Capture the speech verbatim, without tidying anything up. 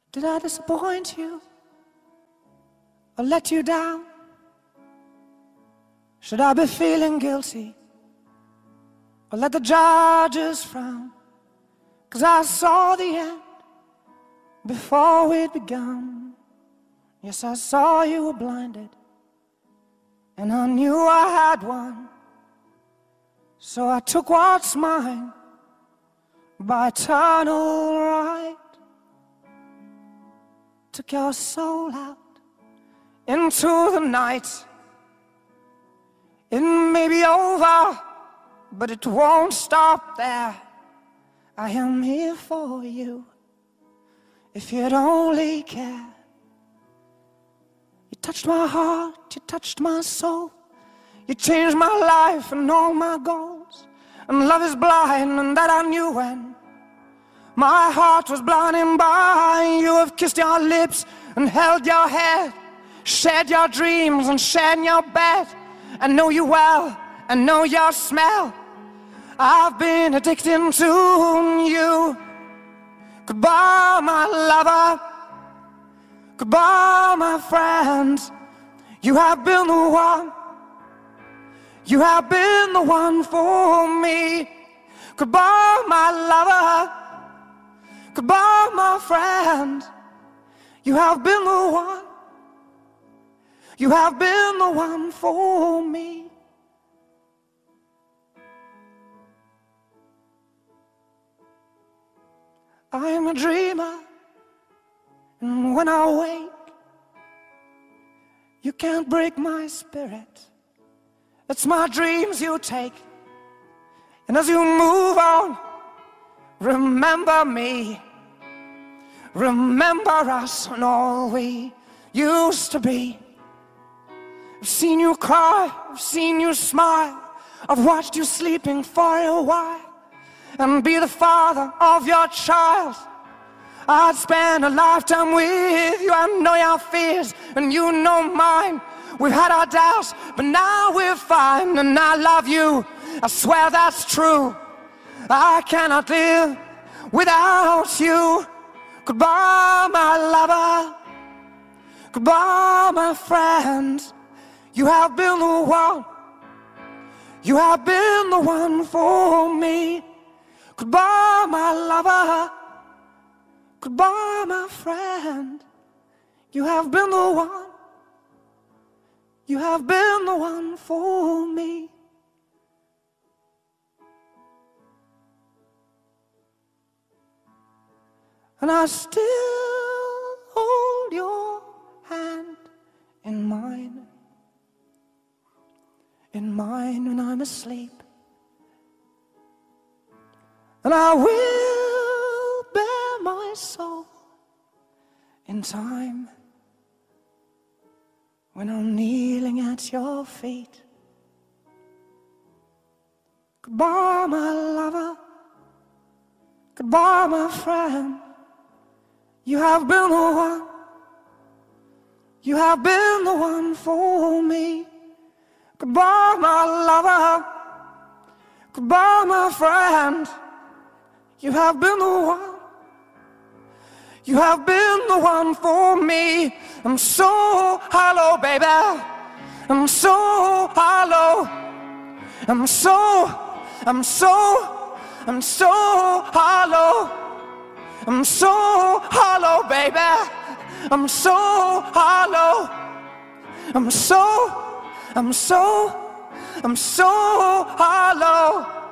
Did I disappoint you or let you down? Should I be feeling guilty or let the judges frown? 'Cause I saw the end before we'd begun. Yes, I saw you were blinded, and I knew I had won. So I took what's mine by eternal right. Took your soul out into the night. It may be over, but it won't stop there. I am here for you, if you'd only care. You touched my heart, you touched my soul. You changed my life and all my goals. And love is blind, and that I knew when my heart was blinded by. You have kissed your lips and held your head, shared your dreams and shared your bed. I know you well, I know your smell. I've been addicted to you. Goodbye, my lover. Goodbye, my friend. You have been the one. You have been the one for me. Goodbye, my lover. Goodbye, my friend. You have been the one. You have been the one for me. I am a dreamer, and when I wake, you can't break my spirit. It's my dreams you take, and as you move on, remember me. Remember us and all we used to be. I've seen you cry, I've seen you smile, I've watched you sleeping for a while, and be the father of your child. I'd spend a lifetime with you. I know your fears and you know mine. We've had our doubts, but now we're fine. And I love you, I swear that's true. I cannot live without you. Goodbye, my lover. Goodbye, my friend. You have been the one. You have been the one for me. Goodbye, my lover. Goodbye, my friend. You have been the one. You have been the one for me. And I still hold your hand in mine, in mine when I'm asleep. And I will bear my soul in time when I'm kneeling at your feet. Goodbye, my lover. Goodbye, my friend. You have been the one. You have been the one for me. Goodbye, my lover. Goodbye, my friend. You have been the one. You have been the one for me. I'm so hollow, baby. I'm so hollow. I'm so, I'm so, I'm so hollow. I'm so hollow, baby. I'm so hollow. I'm so, I'm so, I'm so hollow.